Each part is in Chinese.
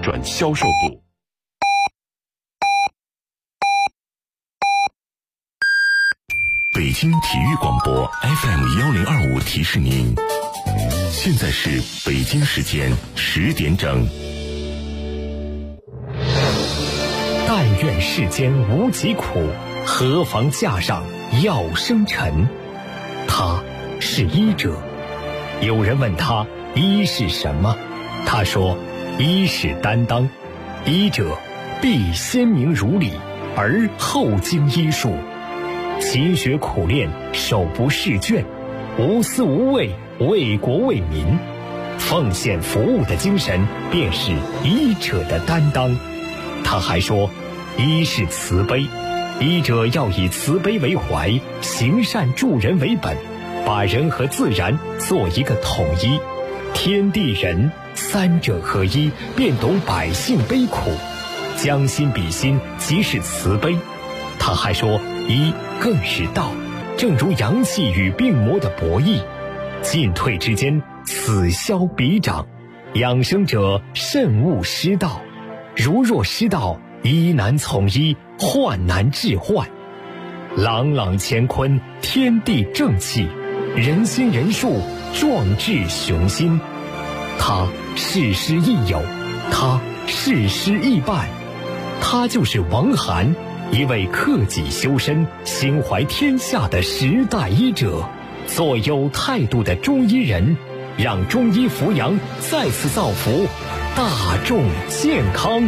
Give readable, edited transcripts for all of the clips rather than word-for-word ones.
转销售部。北京体育广播 FM1025 提示您，现在是北京时间10点整。 但愿世间无疾苦，何妨架上药生尘。他是医者。有人问他医是什么，他说医是担当，医者必先明如理，而后经医术，勤学苦练，手不释卷，无私无畏，为国为民，奉献服务的精神便是医者的担当。他还说医是慈悲，医者要以慈悲为怀，行善助人为本，把人和自然做一个统一，天地人三者合一，便懂百姓悲苦，将心比心，即是慈悲。他还说医更是道，正如阳气与病魔的博弈，进退之间，此消彼长，养生者慎勿失道，如若失道，医难从医，患难治患。朗朗乾坤，天地正气，人心人术，壮志雄心。他事师亦友，他事师亦伴，他就是王涵，一位克己修身、心怀天下的时代医者，做有态度的中医人，让中医扶阳再次造福大众健康。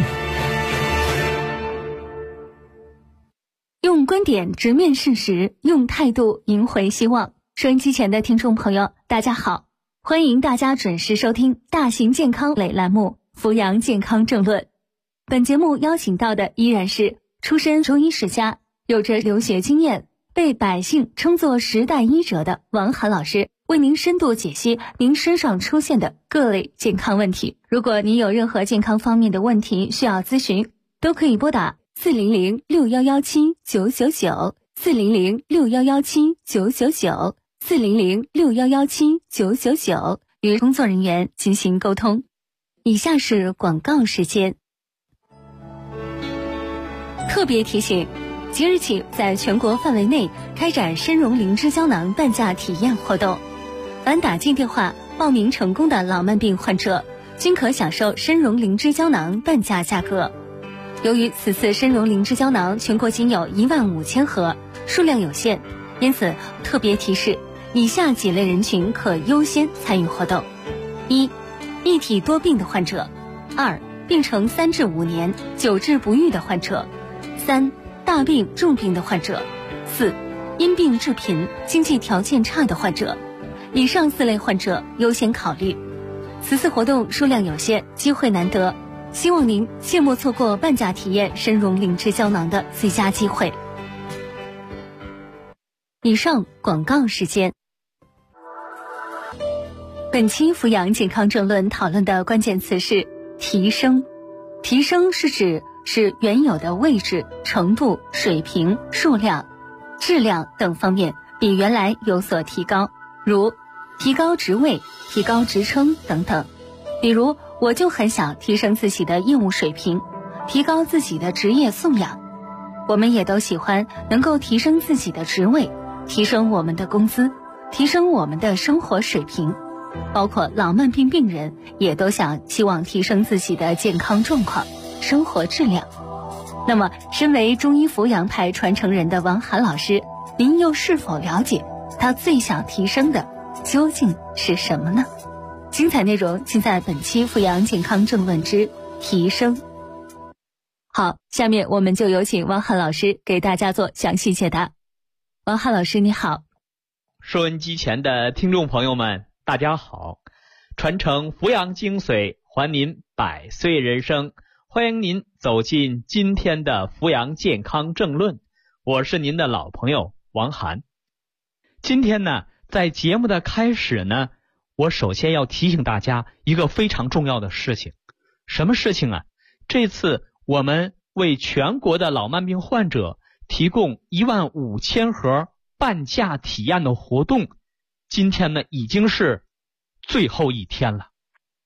用观点直面事实，用态度赢回希望。收音机前的听众朋友，大家好，欢迎大家准时收听大型健康类栏目《扶阳健康政论》。本节目邀请到的依然是出身中医世家，有着留学经验，被百姓称作时代医者的王涵老师，为您深度解析您身上出现的各类健康问题。如果您有任何健康方面的问题需要咨询，都可以拨打400611799 400611799 400611799与工作人员进行沟通。以下是广告时间。特别提醒，即日起在全国范围内开展参茸灵芝胶囊半价体验活动，凡打进电话报名成功的老慢病患者，均可享受参茸灵芝胶囊半价价格。由于此次参茸灵芝胶囊全国仅有15000盒，数量有限，因此特别提示以下几类人群可优先参与活动：一、一体多病的患者；二、病程3至5年久治不愈的患者；三、大病重病的患者；四、因病致贫、经济条件差的患者。以上4类患者优先考虑。此次活动数量有限，机会难得，希望您切莫错过半价体验参茸灵芝胶囊的最佳机会。以上广告时间。本期扶阳健康政论讨论的关键词是提升。提升是指使原有的位置、程度、水平、数量、质量等方面比原来有所提高，如提高职位、提高职称等等。比如我就很想提升自己的业务水平，提高自己的职业素养。我们也都喜欢能够提升自己的职位，提升我们的工资，提升我们的生活水平。包括老慢病病人也都希望提升自己的健康状况、生活质量。那么身为中医扶阳派传承人的王涵老师，您又是否了解他最想提升的究竟是什么呢？精彩内容尽在本期扶阳健康政论之提升。好，下面我们就有请王涵老师给大家做详细解答。王涵老师你好。 收音机前的听众朋友们大家好，传承扶阳精髓，还您100岁人生，欢迎您走进今天的扶阳健康政论，我是您的老朋友王涵。今天呢，在节目的开始呢，我首先要提醒大家一个非常重要的事情。什么事情啊？这次我们为全国的老慢病患者提供15000盒半价体验的活动，今天呢已经是最后一天了。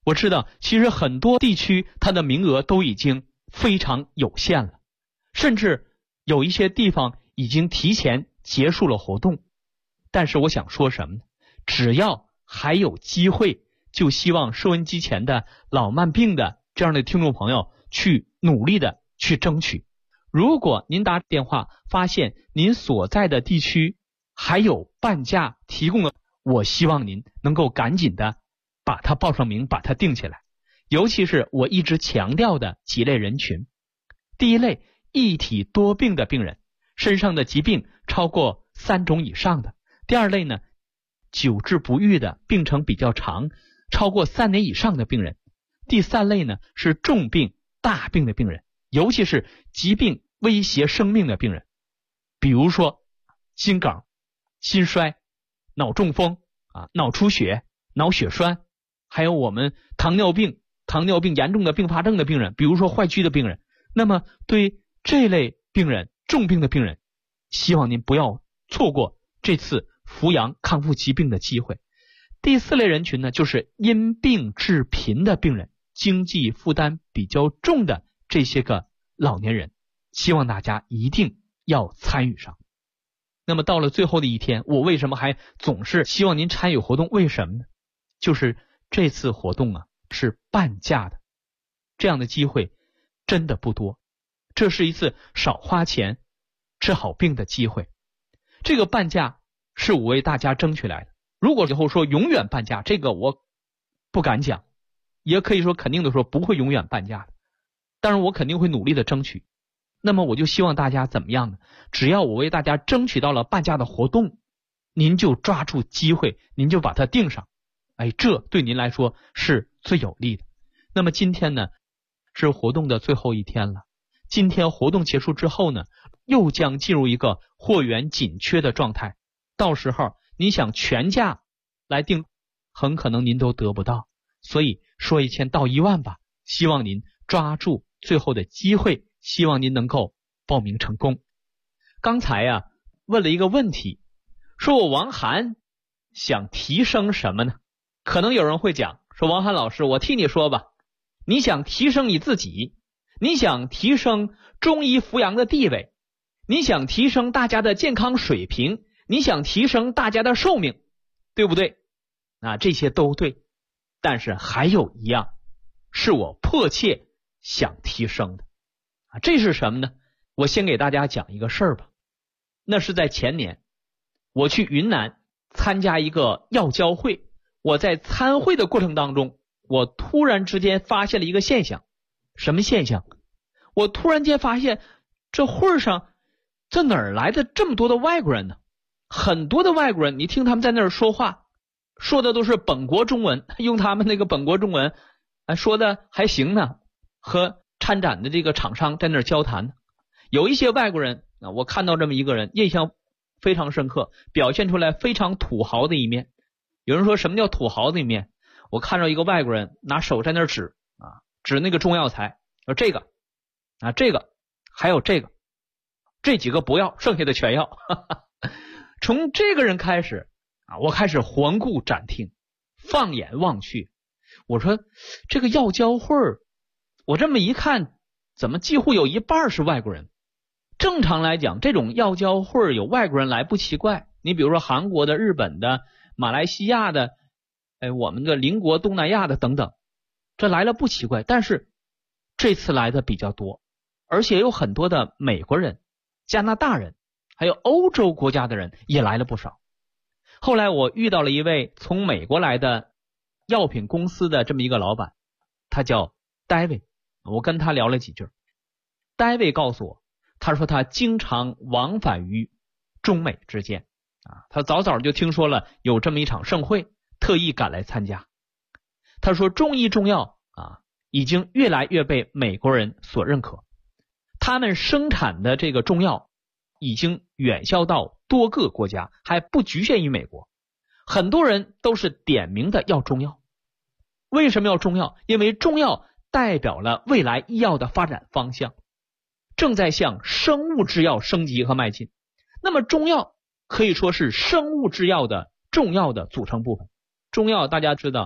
我知道其实很多地区它的名额都已经非常有限了，甚至有一些地方已经提前结束了活动。但是我想说什么呢？只要还有机会，就希望收音机前的老慢病的这样的听众朋友去努力的去争取。如果您打电话发现您所在的地区还有半价提供的，我希望您能够赶紧的把它报上名，把它定下来。尤其是我一直强调的几类人群。第一类，一体多病的病人，身上的疾病超过3种以上的。第二类呢，久治不愈的，病程比较长，超过3年以上的病人。第三类呢，是重病大病的病人，尤其是疾病威胁生命的病人，比如说心梗、心衰、脑中风脑出血、脑血栓，还有我们糖尿病严重的并发症的病人，比如说坏疽的病人。那么对这类病人，重病的病人，希望您不要错过这次扶阳康复疾病的机会。第四类人群呢，就是因病致贫的病人，经济负担比较重的这些个老年人，希望大家一定要参与上。那么到了最后的一天，我为什么还总是希望您参与活动？为什么呢？就是这次活动是半价的，这样的机会真的不多，这是一次少花钱治好病的机会。这个半价是我为大家争取来的，如果以后说永远半价，这个我不敢讲，也可以说肯定的说不会永远半价的，当然我肯定会努力的争取。那么我就希望大家怎么样呢？只要我为大家争取到了半价的活动，您就抓住机会，您就把它定上，这对您来说是最有利的。那么今天呢，是活动的最后一天了。今天活动结束之后呢，又将进入一个货源紧缺的状态，到时候您想全价来订，很可能您都得不到。所以说1000到1万吧，希望您抓住最后的机会，希望您能够报名成功。刚才问了一个问题，说我王涵想提升什么呢？可能有人会讲说，王涵老师，我替你说吧，你想提升你自己，你想提升中医扶阳的地位，你想提升大家的健康水平，你想提升大家的寿命，对不对？这些都对，但是还有一样是我迫切想提升的这是什么呢？我先给大家讲一个事儿吧。那是在前年，我去云南参加一个药交会，我在参会的过程当中，我突然之间发现了一个现象。什么现象？我突然间发现这会上这哪儿来的这么多的外国人呢？很多的外国人，你听他们在那儿说话，说的都是本国中文，用他们那个本国中文说的还行呢，和参展的这个厂商在那儿交谈。有一些外国人我看到这么一个人，印象非常深刻，表现出来非常土豪的一面。有人说什么叫土豪的一面？我看到一个外国人拿手在那儿指那个中药材，说这个这个还有这个，这几个不要，剩下的全要。从这个人开始我开始环顾展厅，放眼望去，我说这个药交会我这么一看，怎么几乎有一半是外国人？正常来讲，这种药交会有外国人来不奇怪，你比如说韩国的、日本的、马来西亚的，我们的邻国东南亚的等等，这来了不奇怪。但是这次来的比较多，而且有很多的美国人、加拿大人，还有欧洲国家的人也来了不少。后来我遇到了一位从美国来的药品公司的这么一个老板，他叫戴维，我跟他聊了几句。戴维告诉我，他说他经常往返于中美之间他早早就听说了有这么一场盛会，特意赶来参加。他说中医中药已经越来越被美国人所认可，他们生产的这个中药已经远销到多个国家，还不局限于美国。很多人都是点名的要中药。为什么要中药？因为中药代表了未来医药的发展方向，正在向生物制药升级和迈进。那么中药可以说是生物制药的重要的组成部分。中药大家知道，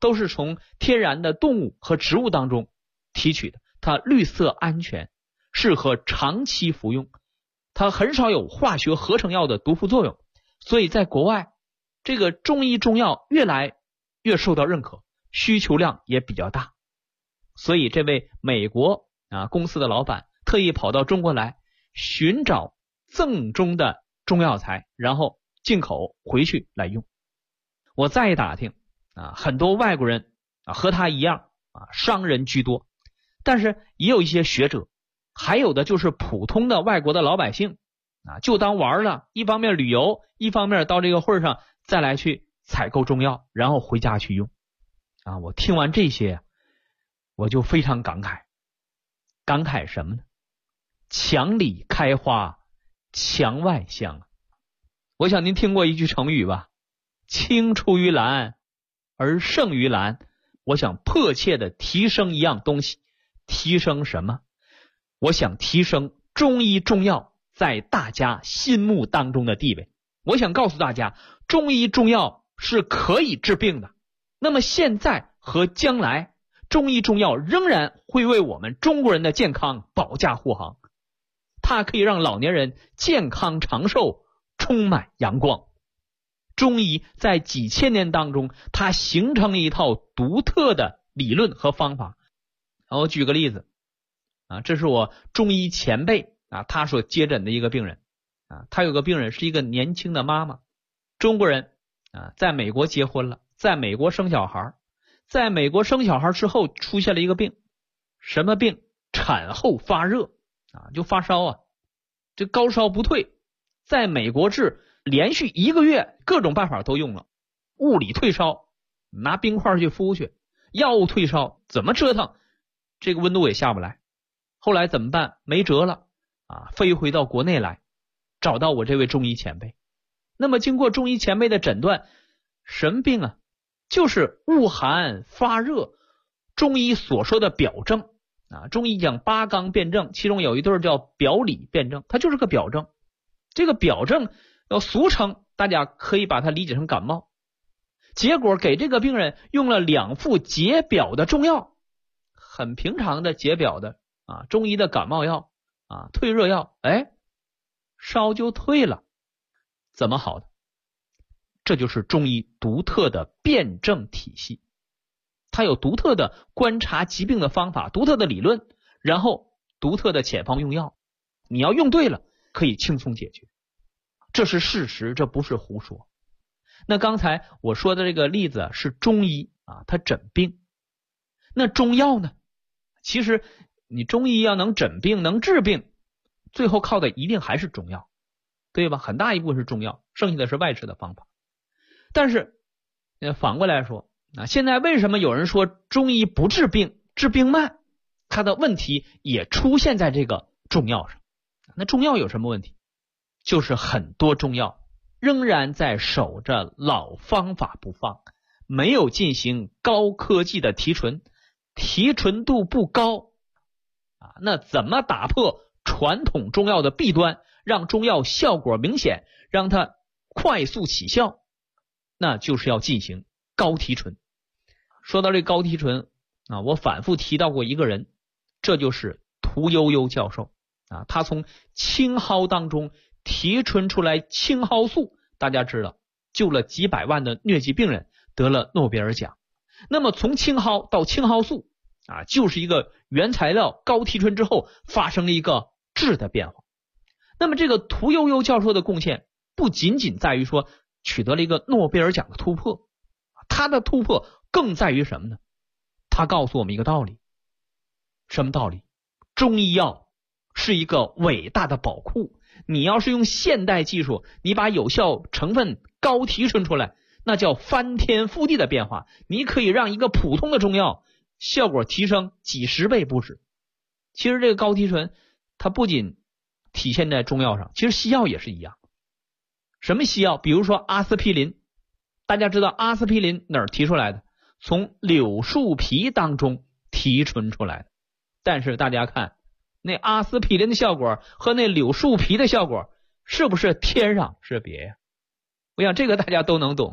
都是从天然的动物和植物当中提取的，它绿色安全，适合长期服用，它很少有化学合成药的毒副作用，所以在国外这个中医中药越来越受到认可，需求量也比较大。所以这位美国公司的老板特意跑到中国来寻找正宗的中药材，然后进口回去来用。我再一打听很多外国人和他一样商人居多，但是也有一些学者，还有的就是普通的外国的老百姓就当玩了，一方面旅游，一方面到这个会上再来去采购中药，然后回家去用我听完这些我就非常感慨什么呢？墙里开花墙外香。我想您听过一句成语吧，青出于蓝而胜于蓝。我想迫切的提升一样东西，提升什么？我想提升中医中药在大家心目当中的地位。我想告诉大家，中医中药是可以治病的，那么现在和将来，中医中药仍然会为我们中国人的健康保驾护航，它可以让老年人健康长寿，充满阳光。中医在几千年当中，它形成了一套独特的理论和方法。我举个例子这是我中医前辈他所接诊的一个病人他有个病人是一个年轻的妈妈，中国人在美国结婚了，在美国生小孩，在美国生小孩之后出现了一个病，什么病？产后发热就发烧这高烧不退，在美国治连续1个月，各种办法都用了，物理退烧，拿冰块去敷去，药物退烧，怎么折腾这个温度也下不来。后来怎么办？没辙了飞回到国内来，找到我这位中医前辈。那么经过中医前辈的诊断，什么病就是恶寒发热，中医所说的表症中医讲8纲辩证，其中有一对叫表里辩证，它就是个表症。这个表症俗称大家可以把它理解成感冒。结果给这个病人用了2副解表的中药，很平常的解表的中医的感冒药退热药，烧就退了。怎么好的？这就是中医独特的辩证体系，它有独特的观察疾病的方法，独特的理论，然后独特的遣方用药，你要用对了可以轻松解决，这是事实，这不是胡说。那刚才我说的这个例子是中医它诊病。那中药呢？其实你中医要能诊病能治病，最后靠的一定还是中药，对吧？很大一部分是中药，剩下的是外治的方法。但是反过来说现在为什么有人说中医不治病，治病慢？它的问题也出现在这个中药上。那中药有什么问题？就是很多中药仍然在守着老方法不放，没有进行高科技的提纯，提纯度不高那怎么打破传统中药的弊端，让中药效果明显，让它快速起效？那就是要进行高提纯。说到这高提纯我反复提到过一个人，这就是屠呦呦教授他从青蒿当中提纯出来青蒿素，大家知道救了几百万的疟疾病人，得了诺贝尔奖。那么从青蒿到青蒿素就是一个原材料高提纯之后发生了一个质的变化。那么这个屠呦呦教授的贡献不仅仅在于说取得了一个诺贝尔奖的突破，他的突破更在于什么呢？他告诉我们一个道理。什么道理？中医药是一个伟大的宝库，你要是用现代技术，你把有效成分高提纯出来，那叫翻天覆地的变化，你可以让一个普通的中药效果提升几十倍不止。其实这个高提纯它不仅体现在中药上，其实西药也是一样。什么西药？比如说阿司匹林，大家知道阿司匹林哪儿提出来的？从柳树皮当中提纯出来的。但是大家看那阿司匹林的效果和那柳树皮的效果是不是天壤之别呀？我想这个大家都能懂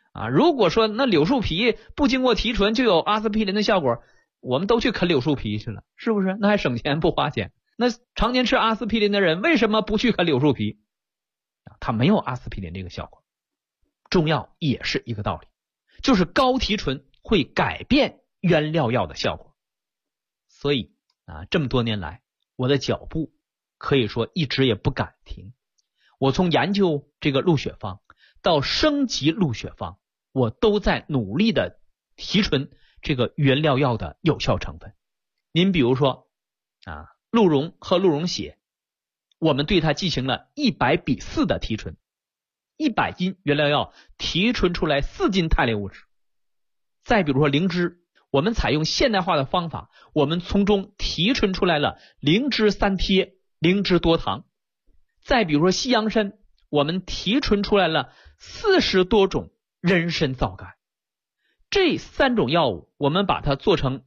如果说那柳树皮不经过提纯就有阿司匹林的效果，我们都去啃柳树皮去了，是不是？那还省钱不花钱。那常年吃阿司匹林的人为什么不去啃柳树皮？它没有阿司匹林这个效果。中药也是一个道理，就是高提纯会改变原料药的效果。所以这么多年来，我的脚步可以说一直也不敢停。我从研究这个鹿血方到升级鹿血方，我都在努力的提纯这个原料药的有效成分。您比如说鹿茸和鹿茸血，我们对它进行了100:4的提纯，100斤原料药提纯出来4斤肽类物质。再比如说灵芝，我们采用现代化的方法，我们从中提纯出来了灵芝3萜、灵芝多糖。再比如说西洋参，我们提纯出来了40多种人参皂苷。这3种药物我们把它做成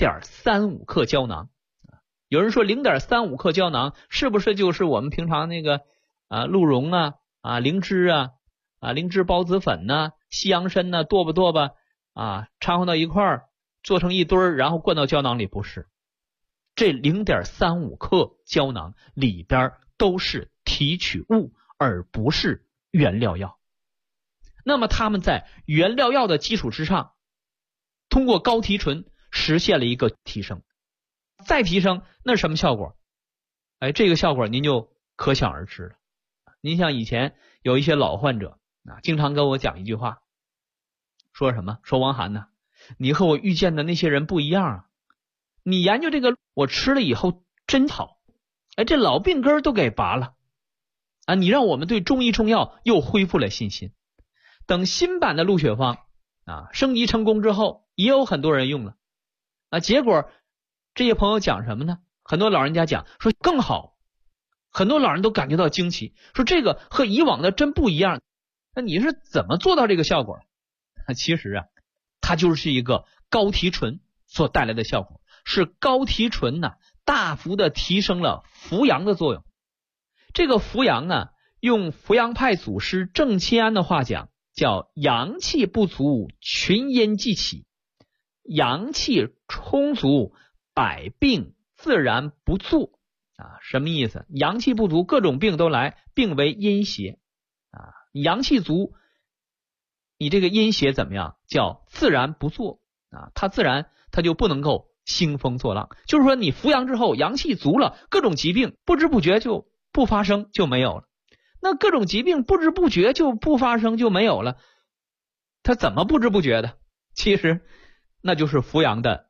0.35 克胶囊。有人说 0.35 克胶囊是不是就是我们平常那个鹿茸灵芝灵芝孢子粉西洋参剁吧掺和到一块儿做成一堆儿，然后灌到胶囊里？不是，这 0.35 克胶囊里边都是提取物，而不是原料药。那么他们在原料药的基础之上，通过高提纯实现了一个提升。再提升，那什么效果？这个效果您就可想而知了。您像以前有一些老患者经常跟我讲一句话，说什么？说王涵你和我遇见的那些人不一样你研究这个我吃了以后真好，这老病根都给拔了你让我们对中医中药又恢复了信心。等新版的鹿血方升级成功之后，也有很多人用了结果这些朋友讲什么呢？很多老人家讲说更好，很多老人都感觉到惊奇，说这个和以往的真不一样。那你是怎么做到这个效果？其实它就是一个高提纯所带来的效果，是高提纯大幅的提升了扶阳的作用。这个扶阳用扶阳派祖师郑钦安的话讲，叫阳气不足，群阴既起，阳气充足，百病自然不作什么意思？阳气不足，各种病都来，病为阴邪阳气足，你这个阴邪怎么样？叫自然不作它自然它就不能够兴风作浪。就是说你扶阳之后，阳气足了，各种疾病不知不觉就不发生，就没有了。那各种疾病不知不觉就不发生，就没有了，它怎么不知不觉的？其实那就是扶阳的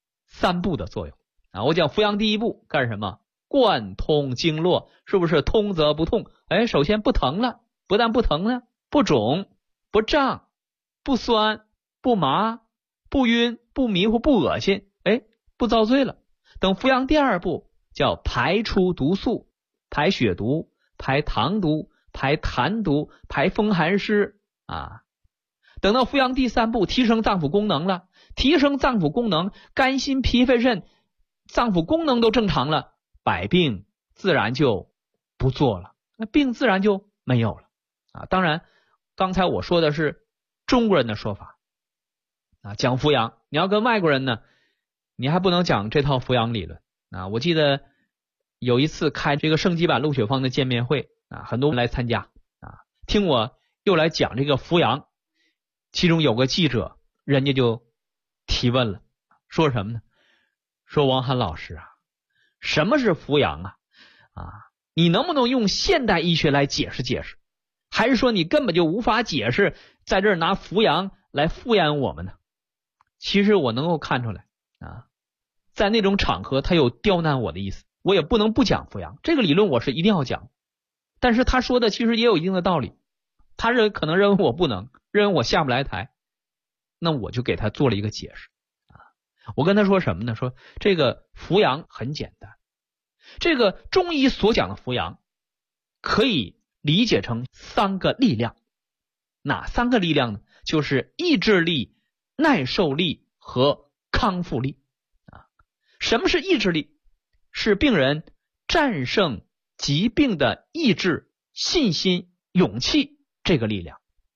3步的作用我讲扶阳第一步干什么？贯通经络，是不是通则不痛？首先不疼了，不但不疼呢，不肿，不胀，不酸，不麻，不晕，不迷糊，不恶心，不遭罪了。等扶阳第2步叫排出毒素，排血毒，排糖毒，排痰毒，排风寒湿等到扶阳第3步提升脏腑功能了，提升脏腑功能，肝心脾肺肾脏腑功能都正常了，百病自然就不做了，那病自然就没有了当然刚才我说的是中国人的说法讲扶阳，你要跟外国人呢，你还不能讲这套扶阳理论我记得有一次开这个升级版鹿血方的见面会很多人来参加听我又来讲这个扶阳。其中有个记者，人家就提问了，说什么呢？说王涵老师什么是扶阳你能不能用现代医学来解释解释？还是说你根本就无法解释，在这儿拿扶阳来敷衍我们呢？其实我能够看出来在那种场合他有刁难我的意思，我也不能不讲扶阳，这个理论我是一定要讲。但是他说的其实也有一定的道理，他可能认为我不能，认为我下不来台，那我就给他做了一个解释我跟他说什么呢？说这个扶阳很简单，这个中医所讲的扶阳可以理解成3个力量。哪3个力量呢？就是意志力、耐受力和康复力什么是意志力？是病人战胜疾病的意志、信心、勇气这个力量。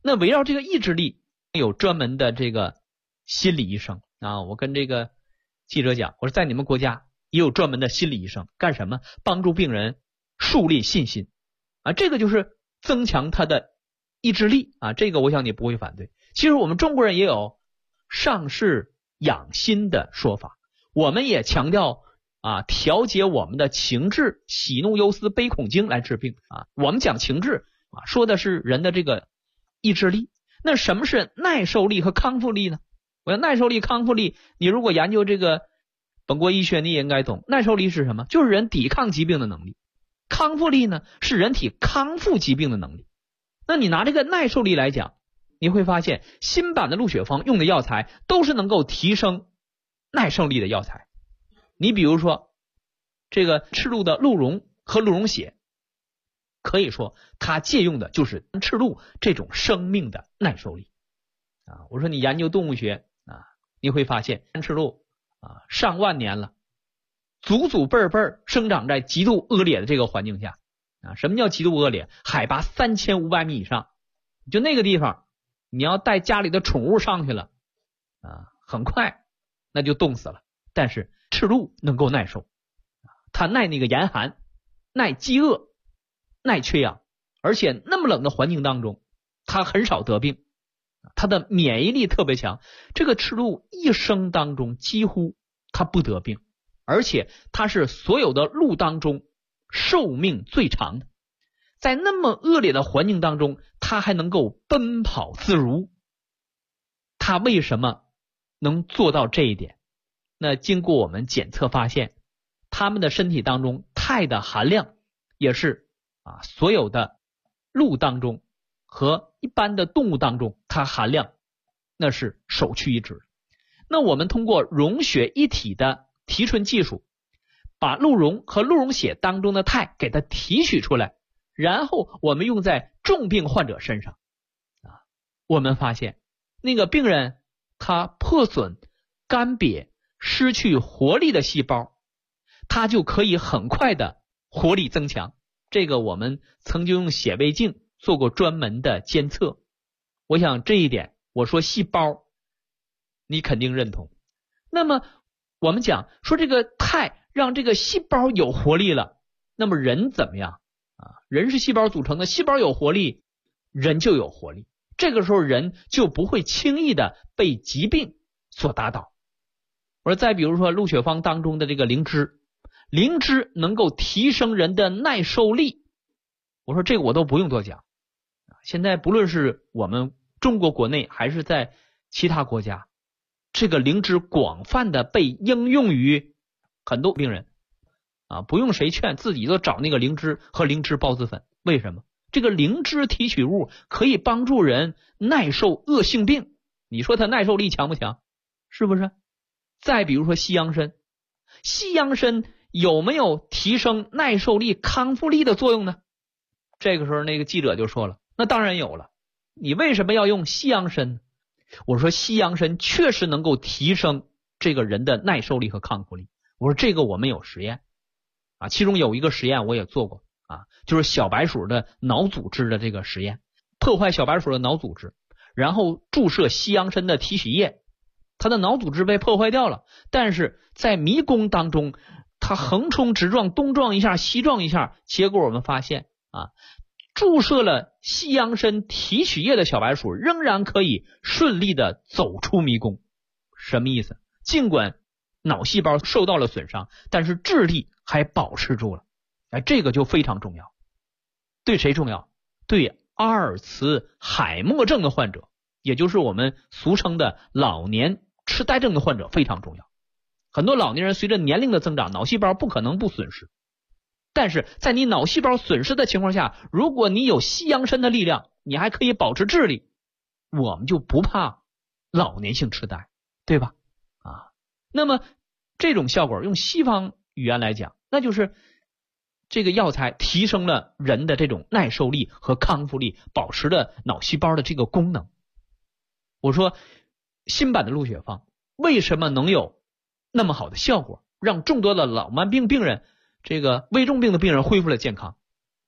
那围绕这个意志力，有专门的这个心理医生啊。我跟这个记者讲，我说在你们国家也有专门的心理医生，干什么？帮助病人树立信心啊，这个就是增强他的意志力啊，这个我想你不会反对。其实我们中国人也有上士养心的说法，我们也强调啊，调节我们的情志，喜怒忧思悲恐惊来治病啊。我们讲情志啊，说的是人的这个意志力。那什么是耐受力和康复力呢？我要耐受力、康复力，你如果研究这个本国医学，你也应该懂。耐受力是什么？就是人抵抗疾病的能力。康复力呢，是人体康复疾病的能力。那你拿这个耐受力来讲，你会发现新版的鹿血方用的药材都是能够提升耐受力的药材。你比如说这个赤鹿的鹿茸和鹿茸血，可以说它借用的就是赤鹿这种生命的耐受力啊。我说你研究动物学啊，你会发现赤鹿啊上万年了，祖祖辈辈生长在极度恶劣的这个环境下啊。什么叫极度恶劣？海拔3500米以上，就那个地方你要带家里的宠物上去了啊，很快那就冻死了。但是赤鹿能够耐受，它耐那个严寒，耐饥饿，耐缺氧，而且那么冷的环境当中它很少得病，它的免疫力特别强。这个赤鹿一生当中几乎它不得病，而且它是所有的鹿当中寿命最长的。在那么恶劣的环境当中，它还能够奔跑自如。它为什么能做到这一点？那经过我们检测发现，它们的身体当中钛的含量也是啊所有的鹿当中和一般的动物当中它含量那是首屈一指。那我们通过溶血一体的提纯技术，把鹿茸和鹿茸血当中的钛给它提取出来，然后我们用在重病患者身上啊，我们发现那个病人他破损、干瘪、失去活力的细胞，它就可以很快的活力增强。这个我们曾经用显微镜做过专门的监测，我想这一点我说细胞你肯定认同。那么我们讲说这个钛让这个细胞有活力了，那么人怎么样啊？人是细胞组成的，细胞有活力，人就有活力。这个时候人就不会轻易的被疾病所打倒。我说再比如说鹿血方当中的这个灵芝，灵芝能够提升人的耐受力，我说这个我都不用多讲。现在不论是我们中国国内还是在其他国家，这个灵芝广泛的被应用于很多病人啊，不用谁劝，自己都找那个灵芝和灵芝孢子粉。为什么？这个灵芝提取物可以帮助人耐受恶性病，你说它耐受力强不强？是不是？再比如说西洋参，西洋参有没有提升耐受力、康复力的作用呢？这个时候那个记者就说了，那当然有了。你为什么要用西洋参呢？我说西洋参确实能够提升这个人的耐受力和康复力。我说这个我们有实验啊，其中有一个实验我也做过啊，就是小白鼠的脑组织的这个实验，破坏小白鼠的脑组织，然后注射西洋参的提取液，它的脑组织被破坏掉了，但是在迷宫当中它横冲直撞，东撞一下西撞一下，结果我们发现啊，注射了西洋参提取液的小白鼠仍然可以顺利的走出迷宫。什么意思？尽管脑细胞受到了损伤，但是智力还保持住了。哎，这个就非常重要。对谁重要？对阿尔茨海默症的患者，也就是我们俗称的老年痴呆症的患者非常重要。很多老年人随着年龄的增长，脑细胞不可能不损失，但是在你脑细胞损失的情况下，如果你有西洋参的力量，你还可以保持智力，我们就不怕老年性痴呆，对吧？啊，那么这种效果用西方语言来讲，那就是这个药材提升了人的这种耐受力和康复力，保持了脑细胞的这个功能。我说新版的鹿血方为什么能有那么好的效果，让众多的老慢病病人，这个危重病的病人恢复了健康？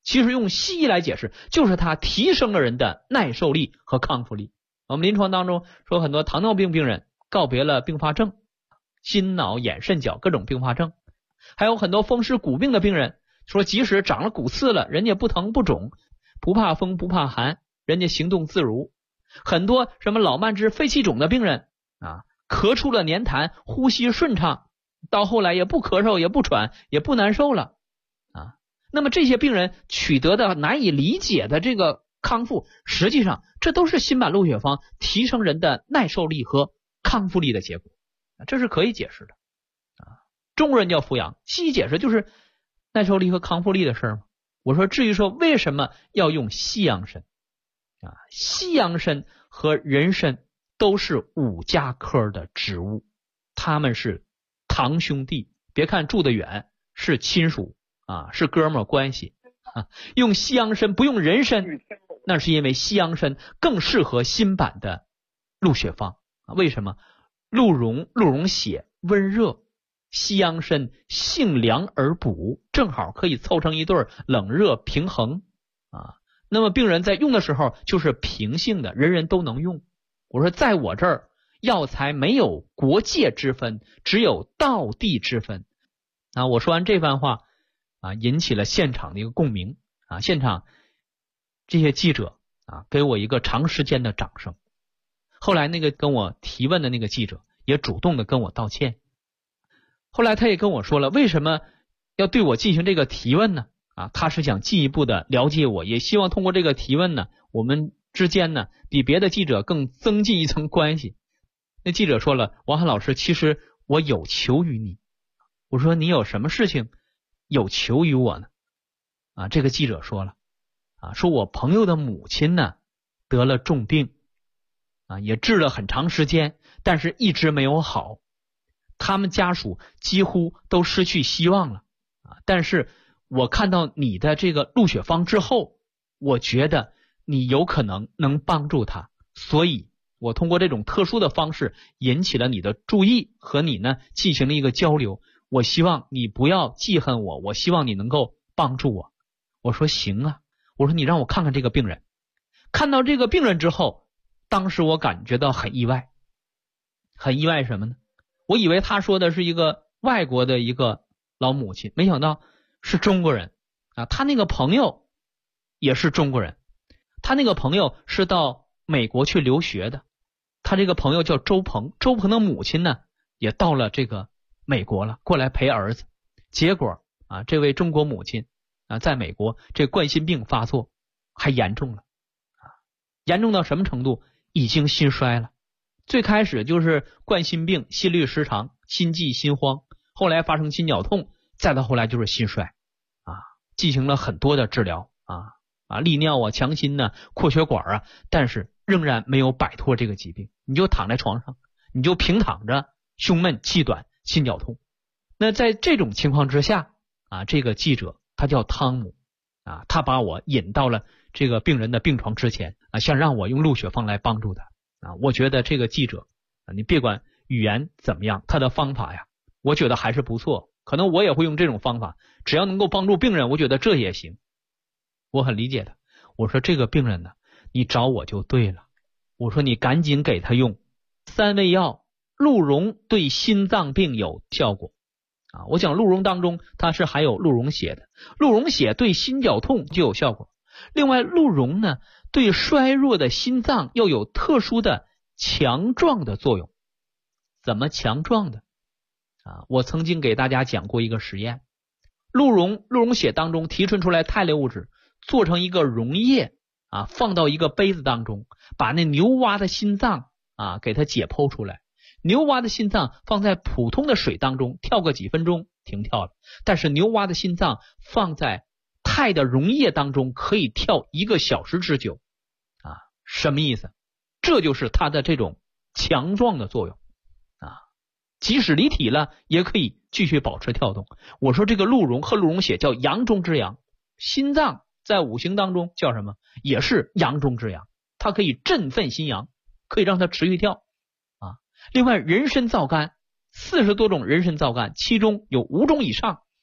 其实用西医来解释，就是它提升了人的耐受力和康复力。我们临床当中说，很多糖尿病病人告别了并发症，心脑眼肾脚各种并发症，还有很多风湿骨病的病人说，即使长了骨刺了，人家不疼不肿，不怕风不怕寒，人家行动自如。很多什么老慢支肺气肿的病人咳出了黏痰，呼吸顺畅，到后来也不咳嗽也不喘也不难受了那么这些病人取得的难以理解的这个康复，实际上这都是新版鹿血方提升人的耐受力和康复力的结果，这是可以解释的中国人叫扶阳，西医解释就是耐受力和康复力的事儿嘛。我说至于说为什么要用西洋参西洋参和人参都是五加科的植物，他们是堂兄弟，别看住得远，是亲属是哥们儿关系用西洋参不用人参，那是因为西洋参更适合新版的鹿血方为什么？鹿茸血温热，西洋参性凉而补，正好可以凑成一对冷热平衡那么病人在用的时候就是平性的，人人都能用。我说在我这儿药材没有国界之分，只有道地之分我说完这番话引起了现场的一个共鸣现场这些记者给我一个长时间的掌声。后来那个跟我提问的那个记者也主动的跟我道歉，后来他也跟我说了为什么要对我进行这个提问呢他是想进一步的了解我，也希望通过这个提问呢，我们之间呢比别的记者更增进一层关系。那记者说了，王翰老师，其实我有求于你。我说你有什么事情有求于我呢这个记者说了说我朋友的母亲呢得了重病也治了很长时间，但是一直没有好，他们家属几乎都失去希望了但是我看到你的这个鹿血方之后，我觉得你有可能能帮助他，所以我通过这种特殊的方式引起了你的注意，和你呢进行了一个交流。我希望你不要记恨我，我希望你能够帮助我。我说行我说你让我看看这个病人。看到这个病人之后，当时我感觉到很意外。很意外什么呢？我以为他说的是一个外国的一个老母亲，没想到是中国人他那个朋友也是中国人，他那个朋友是到美国去留学的，他这个朋友叫周鹏，周鹏的母亲呢也到了这个美国了，过来陪儿子。结果这位中国母亲在美国这冠心病发作还严重了严重到什么程度？已经心衰了。最开始就是冠心病，心律失常，心悸心慌，后来发生心绞痛，再到后来就是心衰进行了很多的治疗利尿强心扩血管但是仍然没有摆脱这个疾病。你就躺在床上，你就平躺着，胸闷气短心绞痛。那在这种情况之下这个记者他叫汤姆他把我引到了这个病人的病床之前想让我用鹿血方来帮助他我觉得这个记者你别管语言怎么样，他的方法我觉得还是不错，可能我也会用这种方法，只要能够帮助病人，我觉得这也行。我很理解他，我说这个病人呢，你找我就对了，我说你赶紧给他用3味药，鹿茸对心脏病有效果我讲鹿茸当中它是含有鹿茸血的，鹿茸血对心绞痛就有效果。另外鹿茸呢对衰弱的心脏又有特殊的强壮的作用。怎么强壮的我曾经给大家讲过一个实验，鹿茸血当中提纯出来肽类物质，做成一个溶液放到一个杯子当中，把那牛蛙的心脏给它解剖出来。牛蛙的心脏放在普通的水当中跳个几分钟停跳了，但是牛蛙的心脏放在肽的溶液当中可以跳1个小时之久什么意思？这就是它的这种强壮的作用即使离体了也可以继续保持跳动。我说这个鹿茸和鹿茸血叫阳中之阳，心脏在五行当中叫什么？也是阳中之阳，它可以振奋心阳，可以让它持续跳另外人参皂苷，40多种人参皂苷，其中有5种以上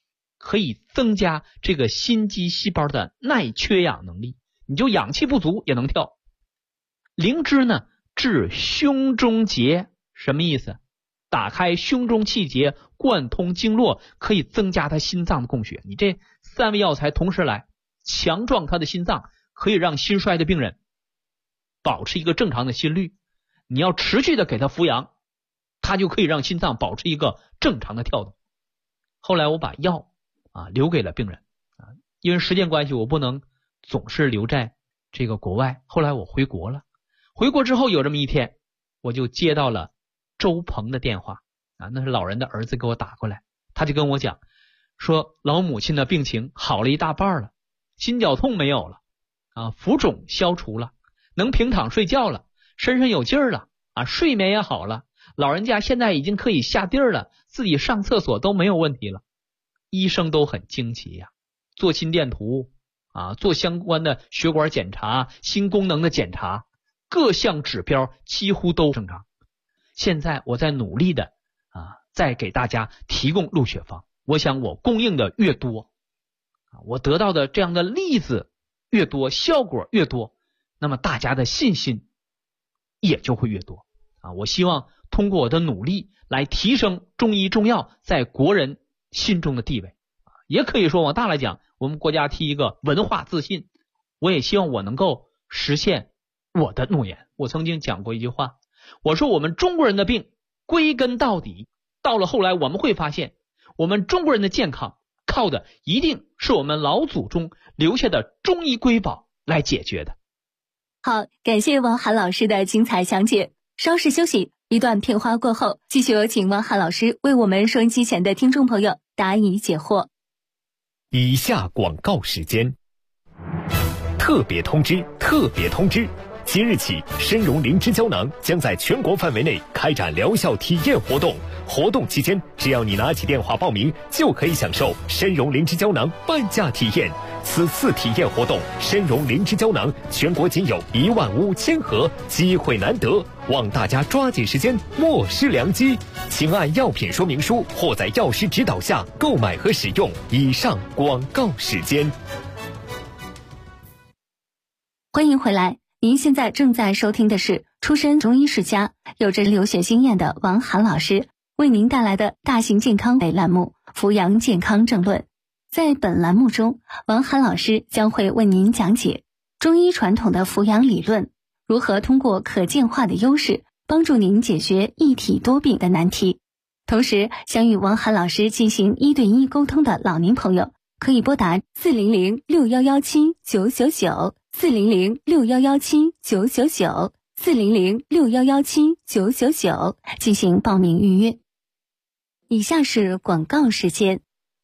可以增加这个心肌细胞的耐缺氧能力，你就氧气不足也能跳。灵芝呢，治胸中结，什么意思？打开胸中气结，贯通经络，可以增加他心脏的供血。你这3味药材同时来，强壮他的心脏，可以让心衰的病人保持一个正常的心率。你要持续的给他服养，他就可以让心脏保持一个正常的跳动。后来我把药留给了病人因为时间关系，我不能总是留在这个国外。后来我回国了，回国之后有这么一天，我就接到了周鹏的电话那是老人的儿子给我打过来，他就跟我讲说老母亲的病情好了一大半了，心绞痛没有了浮肿消除了，能平躺睡觉了，身上有劲儿了睡眠也好了，老人家现在已经可以下地儿了，自己上厕所都没有问题了。医生都很惊奇呀，做心电图做相关的血管检查、心功能的检查，各项指标几乎都正常。现在我在努力的再给大家提供入血方，我想我供应的越多我得到的这样的例子越多，效果越多，那么大家的信心也就会越多我希望通过我的努力来提升中医中药在国人心中的地位也可以说往大来讲，我们国家提一个文化自信，我也希望我能够实现我的诺言。我曾经讲过一句话，我说我们中国人的病归根到底，到了后来我们会发现，我们中国人的健康靠的一定是我们老祖宗留下的中医瑰宝来解决的。 好，感谢王涵老师的精彩讲解。稍事休息，一段片花过后，继续有请王涵老师为我们收音机前的听众朋友答疑解惑。 以下广告时间。特别通知！特别通知！即日起，参茸灵芝胶囊将在全国范围内开展疗效体验活动。活动期间，只要你拿起电话报名，就可以享受参茸灵芝胶囊半价体验。此次体验活动，参茸灵芝胶囊全国仅有15000盒，机会难得，望大家抓紧时间，莫失良机。请按药品说明书或在药师指导下购买和使用。以上广告时间。 欢迎回来，您现在正在收听的是出身中医世家、有着留学经验的王涵老师为您带来的大型健康类栏目《扶阳健康政论》。在本栏目中，王涵老师将会为您讲解中医传统的扶阳理论，如何通过可见化的优势帮助您解决一体多病的难题。同时，想与王涵老师进行1对1沟通的老年朋友，可以拨打40061179999 400611799 400611799进行报名预约。以下是广告时间。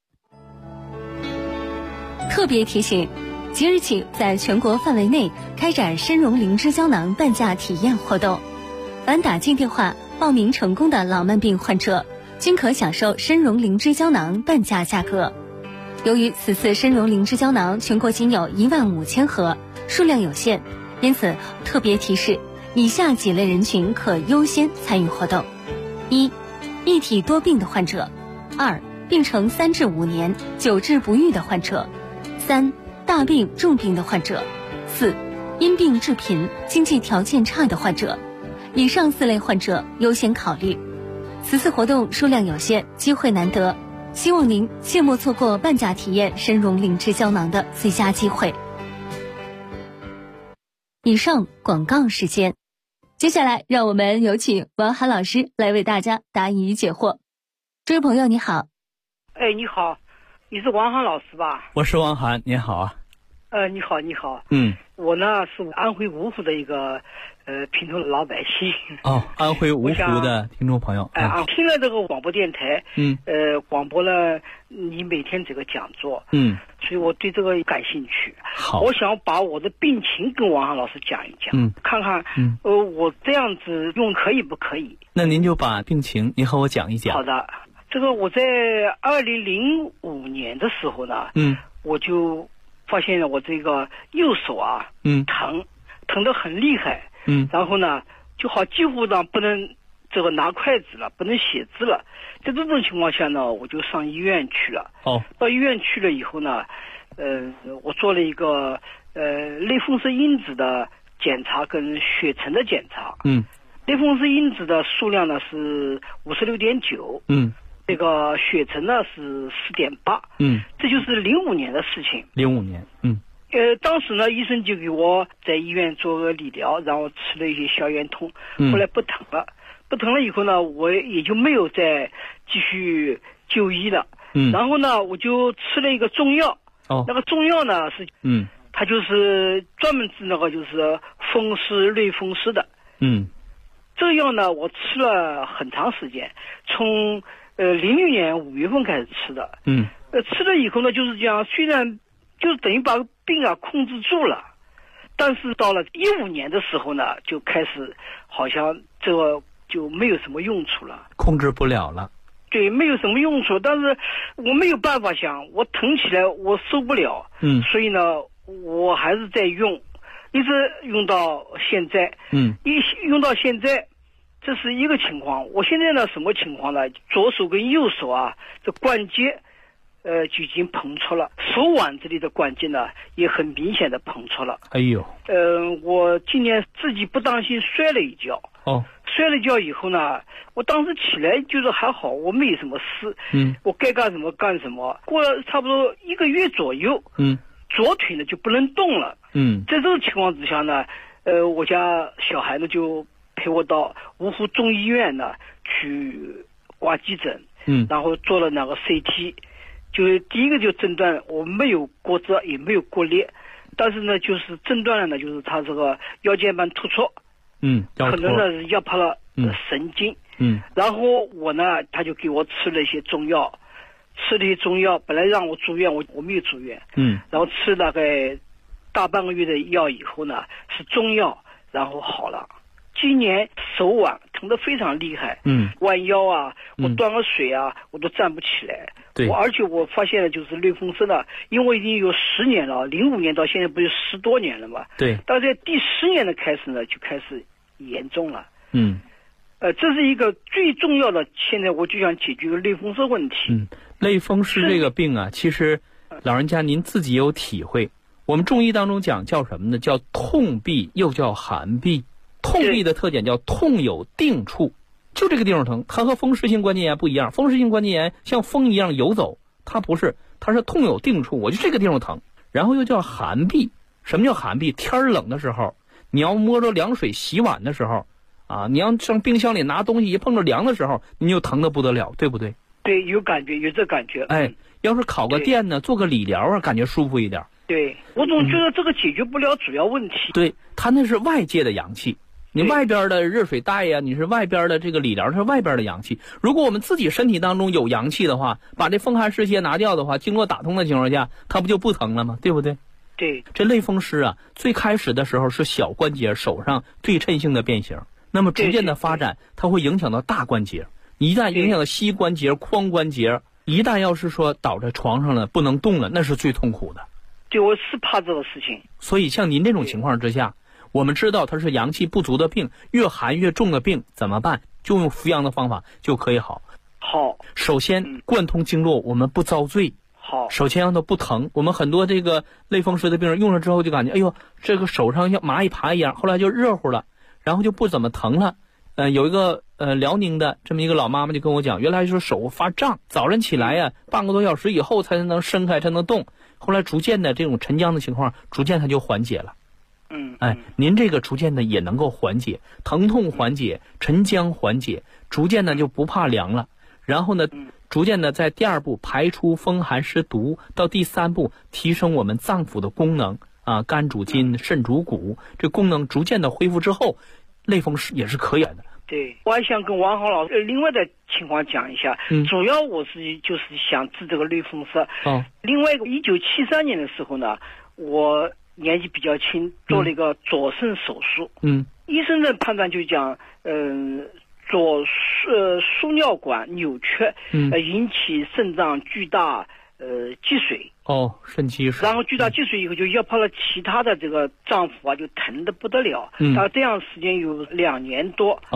特别提醒，即日起在全国范围内开展参茸灵芝胶囊半价体验活动，凡打进电话报名成功的老慢病患者，均可享受参茸灵芝胶囊半价价格。由于此次参茸灵芝胶囊全国仅有15000盒，数量有限，因此特别提示以下几类人群可优先参与活动： 1. 一体多病的患者； 2. 病程3至5年久治不愈的患者； 3. 大病重病的患者； 4. 因病致贫、经济条件差的患者。以上4类患者优先考虑。此次活动数量有限，机会难得，希望您切莫错过半价体验参茸灵芝胶囊的最佳机会。以上广告时间，接下来让我们有请王涵老师来为大家答疑解惑。这位朋友你好。 哎，你好，你是王涵老师吧？ 我是王涵，您好啊。 你好，你好。我呢是安徽芜湖的一个平头老百姓。 哦，安徽芜湖的听众朋友。 听了这个广播电台，广播了你每天这个讲座，所以我对这个感兴趣。 好， 我想把我的病情跟王涵老师讲一讲，看看我这样子用可以不可以？ 那您就把病情您和我讲一讲。 好的，这个我在2005年的时候呢，我就发现了我这个右手疼得很厉害，然后呢就好几乎呢不能这个拿筷子了，不能写字了。在这种情况下呢，我就上医院去了。到医院去了以后呢，我做了一个类风湿因子的检查跟血沉的检查。类风湿因子的数量呢是56.9。这个血沉呢是4.8。这就是05年的事情。 05年。 当时呢，医生就给我在医院做个理疗，然后吃了一些消炎痛，后来不疼了。不疼了以后呢，我也就没有再继续就医了。然后呢，我就吃了一个中药。那个中药呢是，它就是专门治那个就是风湿、类风湿的。这个药呢，我吃了很长时间，从06年5月份开始吃的。吃了以后呢，就是这样，虽然就是等于把病控制住了，但是到了15年的时候呢，就开始好像这个就没有什么用处了， 控制不了了。 对，没有什么用处，但是我没有办法想，我疼起来我受不了。所以呢，我还是在用，一直用到现在。用到现在，这是一个情况。我现在呢，什么情况呢？左手跟右手这关节就已经膨出了，手腕这里的关节呢也很明显的膨出了。 哎呦。 我今年自己不当心摔了一跤。摔了一跤以后呢，我当时起来就是还好，我没什么事。我该干什么干什么。过了差不多1个月左右，左腿呢就不能动了。在这个情况之下呢，我家小孩呢就陪我到芜湖中医院呢去挂急诊。然后做了那个 CT。就是第一个就诊断我没有骨折也没有骨裂，但是呢就是诊断了呢就是他这个腰间盘突出。可能呢是压迫了神经。然后我呢他就给我吃了一些中药，本来让我住院，我没有住院。然后吃大概大半个月的药以后呢是中药，然后好了。今年手腕疼得非常厉害。弯腰我端个水我都站不起来。而且我发现了就是类风湿呢，因为我已经有10年了，05年到现在不是10多年了嘛。但在第10年的开始呢就开始严重了。这是一个最重要的，现在我就想解决个类风湿问题。 类风湿这个病其实老人家您自己有体会。我们中医当中讲叫什么呢？叫痛痹，又叫寒痹。痛痹的特点叫痛有定处，就这个地方疼。它和风湿性关节炎不一样，风湿性关节炎像风一样游走，它不是，它是痛有定处，我就这个地方疼。然后又叫寒痹。什么叫寒痹？天冷的时候，你要摸着凉水洗碗的时候你要上冰箱里拿东西一碰着凉的时候，你就疼得不得了，对不对？ 对，有感觉，有这感觉。 要是烤个电呢，做个理疗感觉舒服一点。 对，我总觉得这个解决不了主要问题。 对，它那是外界的阳气。你外边的热水袋你是外边的这个理疗，是外边的阳气。如果我们自己身体当中有阳气的话，把这风寒湿邪拿掉的话，经过打通的情况下，它不就不疼了吗？对不对？ 对。 这类风湿最开始的时候是小关节手上对称性的变形，那么逐渐的发展，它会影响到大关节。一旦影响到膝关节、髋关节，一旦要是说倒在床上了不能动了，那是最痛苦的。 对，我是怕这个事情。 所以像您这种情况之下，我们知道它是阳气不足的病，越寒越重的病怎么办？就用扶阳的方法就可以好。首先贯通经络，我们不遭罪。首先让它不疼。我们很多这个类风湿的病人用了之后就感觉，哎呦，这个手上像蚂蚁爬一样，后来就热乎了，然后就不怎么疼了。有一个辽宁的这么一个老妈妈就跟我讲，原来就是手发胀，早晨起来半个多小时以后才能伸开才能动，后来逐渐的这种沉僵的情况逐渐它就缓解了。您这个逐渐的也能够缓解，疼痛缓解，沉僵缓解，逐渐的就不怕凉了。然后呢，逐渐的在第2步排出风寒湿毒，到第3步提升我们脏腑的功能肝主筋，肾主骨，这功能逐渐的恢复之后，类风湿也是可以的。 对，我还想跟王浩老师另外的情况讲一下。主要我就是想治这个类风湿。另外1973年的时候呢，我年纪比较轻，做了一个左肾手术。医生的判断就讲，左输尿管扭曲，引起肾脏巨大积水。 肾积水。 然后巨大积水以后就压迫了其他的这个脏腑就疼得不得了。这样时间有2年多。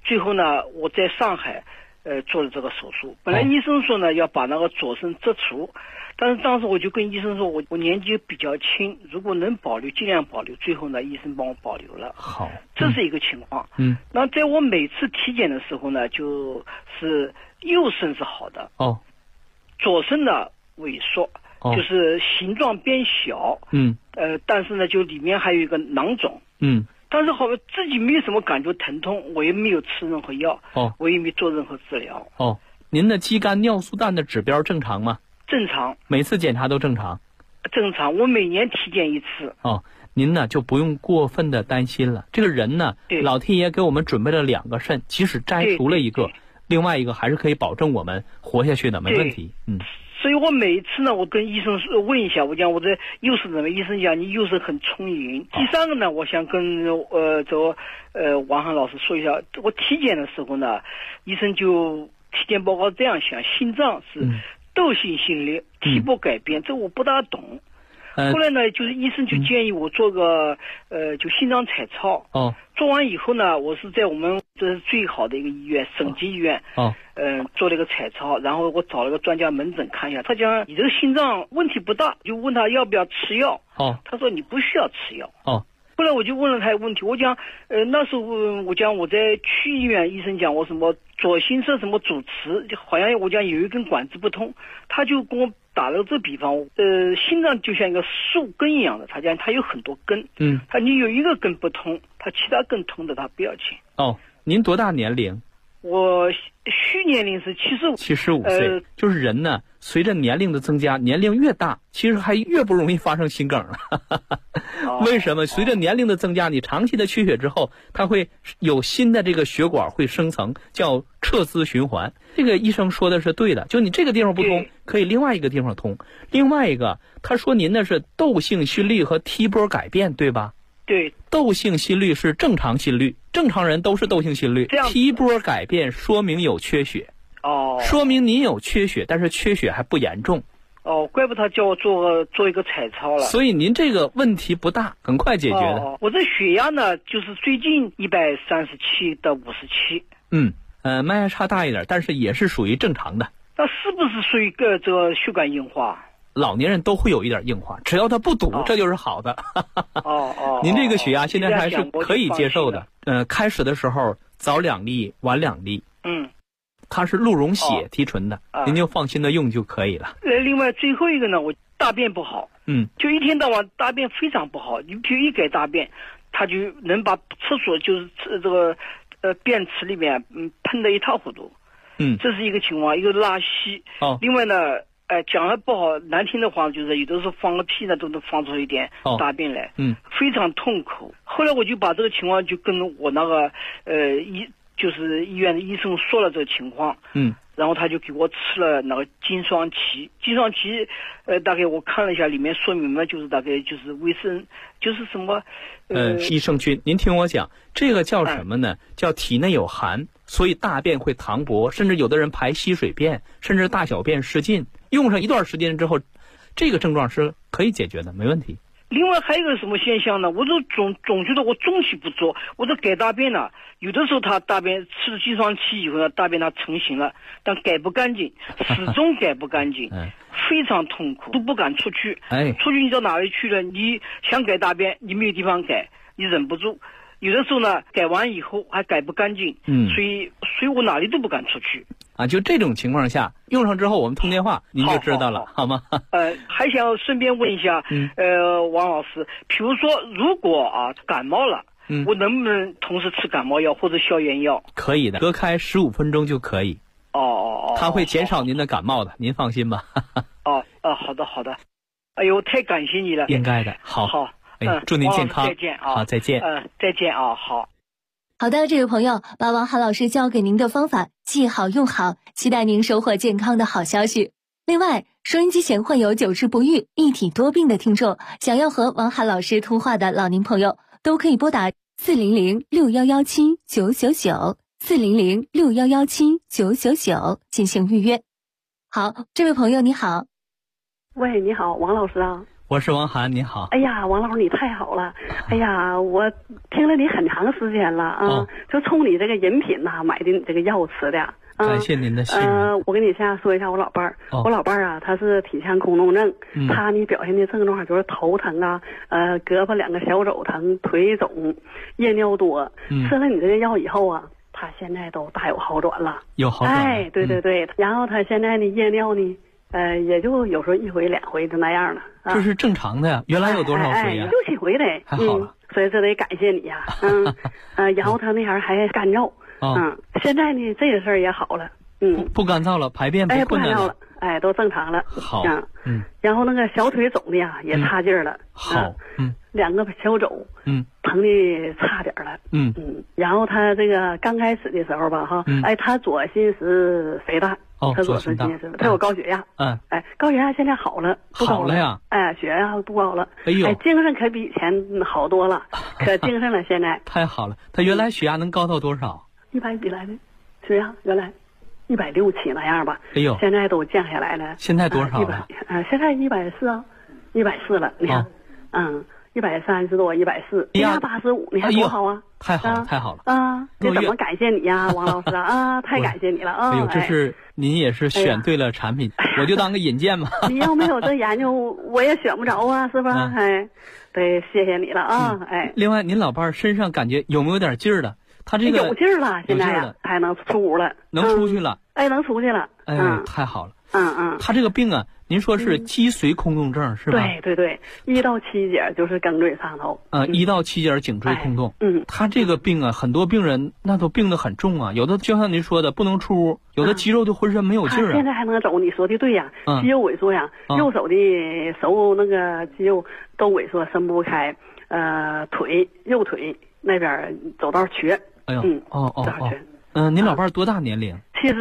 最后呢，我在上海做了这个手术。本来医生说呢要把那个左肾摘除，但是当时我就跟医生说，我年纪比较轻，如果能保留尽量保留。最后呢，医生帮我保留了。 好， 这是一个情况。那在我每次体检的时候呢，就是右肾是好的，左肾的萎缩，就是形状变小，但是呢，就里面还有一个囊肿，但是好像自己没有什么感觉疼痛，我也没有吃任何药，我也没做任何治疗。 您的肌酐尿素氮的指标正常吗？ 正常， 每次检查都正常。 正常，我每年体检一次。 您呢就不用过分的担心了。这个人呢，老天爷给我们准备了2个肾，即使摘除了一个，另外一个还是可以保证我们活下去的，没问题。 所以我每一次呢，我跟医生问一下，我讲我的右肾怎么？医生讲你右肾很充盈。第3个呢，我想跟王涵老师说一下，我体检的时候呢，医生就体检报告这样想，心脏是窦性心裂，体波改变，这我不大懂。后来呢，就是医生就建议我做个就心脏彩超。做完以后呢，我是在我们这是最好的一个医院，省级医院。做了一个彩超，然后我找了个专家门诊看一下，他讲你这个心脏问题不大，就问他要不要吃药。他说你不需要吃药。后来我就问了他一个问题，我讲那时候我讲我在区医院，医生讲我什么左心室什么主磁，好像我讲有一根管子不通，他就跟我打了这比方，心脏就像一个树根一样的，他讲他有很多根，他你有一个根不通，他其他根通的他不要紧。 您多大年龄？ 我虚年龄是 75岁，就是人呢，随着年龄的增加，年龄越大，其实还越不容易发生心梗了。为什么？随着年龄的增加，你长期的缺血之后，它会有新的这个血管会生成，叫撤资循环。这个医生说的是对的，就你这个地方不通，可以另外一个地方通。另外一个，他说您的是窦性心律和 T 波改变，对吧？ 对， 窦性心律是正常心律，正常人都是窦性心律。T 波改变说明有缺血，说明您有缺血，但是缺血还不严重。 怪不得他叫我做一个彩超了。 所以您这个问题不大，很快解决的。 我这血压呢，就是最近137到57。 脉压差大一点，但是也是属于正常的。 那是不是属于这个血管硬化？ 老年人都会有一点硬化，只要它不堵，这就是好的。您这个血压现在还是可以接受的。开始的时候早2粒，晚2粒。它是鹿茸血提纯的，您就放心的用就可以了。 另外最后一个呢，我大便不好。就一天到晚大便非常不好，你比如一改大便，它就能把厕所就是这个便池里面喷得一塌糊涂。这是一个情况，一个拉稀。另外呢。讲的不好难听的话，就是有的时候放个屁呢，都能放出一点大便来，非常痛苦。后来我就把这个情况就跟我那个就是医院的医生说了这个情况，然后他就给我吃了那个金双歧，大概我看了一下，里面说明了就是大概就是维生，就是什么益生菌。您听我讲，这个叫什么呢？叫体内有寒，所以大便会溏薄，甚至有的人排稀水便，甚至大小便失禁。用上一段时间之后，这个症状是可以解决的，没问题。 另外还有一个什么现象呢？我就总觉得我中气不足，我这改大便呢，有的时候他大便吃了金双歧以后呢，大便它成型了，但改不干净，始终改不干净，非常痛苦，都不敢出去。出去你到哪里去了？你想改大便，你没有地方改，你忍不住。有的时候呢，改完以后还改不干净，所以我哪里都不敢出去。 就这种情况下，用上之后我们通电话，您就知道了，好吗？ 还想顺便问一下，王老师，比如说如果感冒了，我能不能同时吃感冒药或者消炎药？ 可以的，隔开15分钟就可以。它会减少您的感冒的，您放心吧。 好的。哎呦，太感谢你了。 应该的，好。祝您健康。 再见啊！ 好，再见。 再见啊！好。 好的，这位朋友，把王涵老师教给您的方法记好用好，期待您收获健康的好消息。另外，收音机前患有久治不愈、一体多病的听众，想要和王涵老师通话的老年朋友，都可以拨打400-6117-999，400-6117-999进行预约。好，这位朋友你好。 喂，你好，王老师啊。 我是王涵，你好。 哎呀，王老师你太好了。哎呀，我听了你很长时间了啊，就冲你这个饮品呐，买的你这个药吃的。 感谢您的信任。 我跟你先说一下我老伴儿。我老伴儿啊，他是体腔空洞症，他呢表现的症状就是头疼啊，胳膊2个小肘疼，腿肿，夜尿多。吃了你这个药以后啊，他现在都大有好转了。 有好转。 哎，对对对。然后他现在呢夜尿呢，也就有时候1回2回就那样了。 这是正常的呀，原来有多少回呀 ？6、7回的。 还好了。 所以这得感谢你呀。然后他那样还干燥。现在呢这个事儿也好了。 不干燥了，排便不困难了。 都正常了。 好。 然后那个小腿肿的呀也差劲儿了。 好。 2个小肘。疼的差点了。然后他这个刚开始的时候吧，哈，他左心室肥大。他左心室，他有高血压。高血压现在好了，不高了呀。 血压不高了。 哎呦， 精神可比以前好多了，可精神了现在。 太好了，他原来血压能高到多少 ？100几来的，血压原来160、7那样吧。 哎呦， 现在都降下来了。 现在多少了？ 现在140啊，140了。你看，130多，140，血压85，你看多好啊！ 太好了，太好了啊！这怎么感谢你呀，王老师啊！太感谢你了啊！ 哎呦，这是您也是选对了产品，我就当个引荐嘛。 你要没有这研究，我也选不着啊，是吧？对，谢谢你了啊！ 另外，您老伴儿身上感觉有没有点劲儿了？他这个有劲儿了，现在呀，还能出屋了， 能出去了。 能出去了。 太好了。他这个病啊，您说是脊髓空洞症是吧？ 对对对，1到7节就是颈椎上头。 1到7节颈椎空洞。他这个病啊，很多病人那都病得很重啊，有的就像您说的不能出屋，有的肌肉就浑身没有劲儿。 现在还能走，你说的对呀，肌肉萎缩呀，右手的手那个肌肉都萎缩，伸不开，右腿那边走道瘸。 哎呦，您老伴儿多大年龄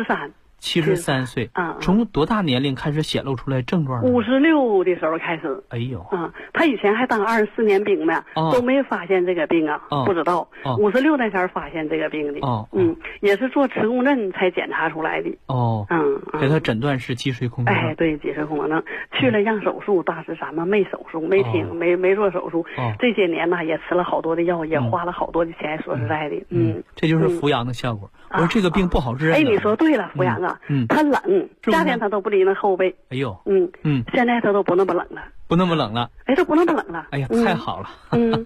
？73岁。从多大年龄开始显露出来症状呢 ？56的时候开始。 哎呦。 他以前还当24年兵呢，都没发现这个病啊，不知道。56那前发现这个病的。也是做磁共振才检查出来的。 给他诊断是脊髓空洞症。 对，脊髓空洞症，去了样手术，当时咱们没手术，没做手术。这些年呢，也吃了好多的药，也花了好多的钱，说实在的。 这就是扶阳的效果。我说这个病不好治。 你说对了，扶阳啊。他冷，夏天他都不离那后背。 哎呦， 现在他都不那么冷了。 不那么冷了。 都不那么冷了。 哎呀，太好了。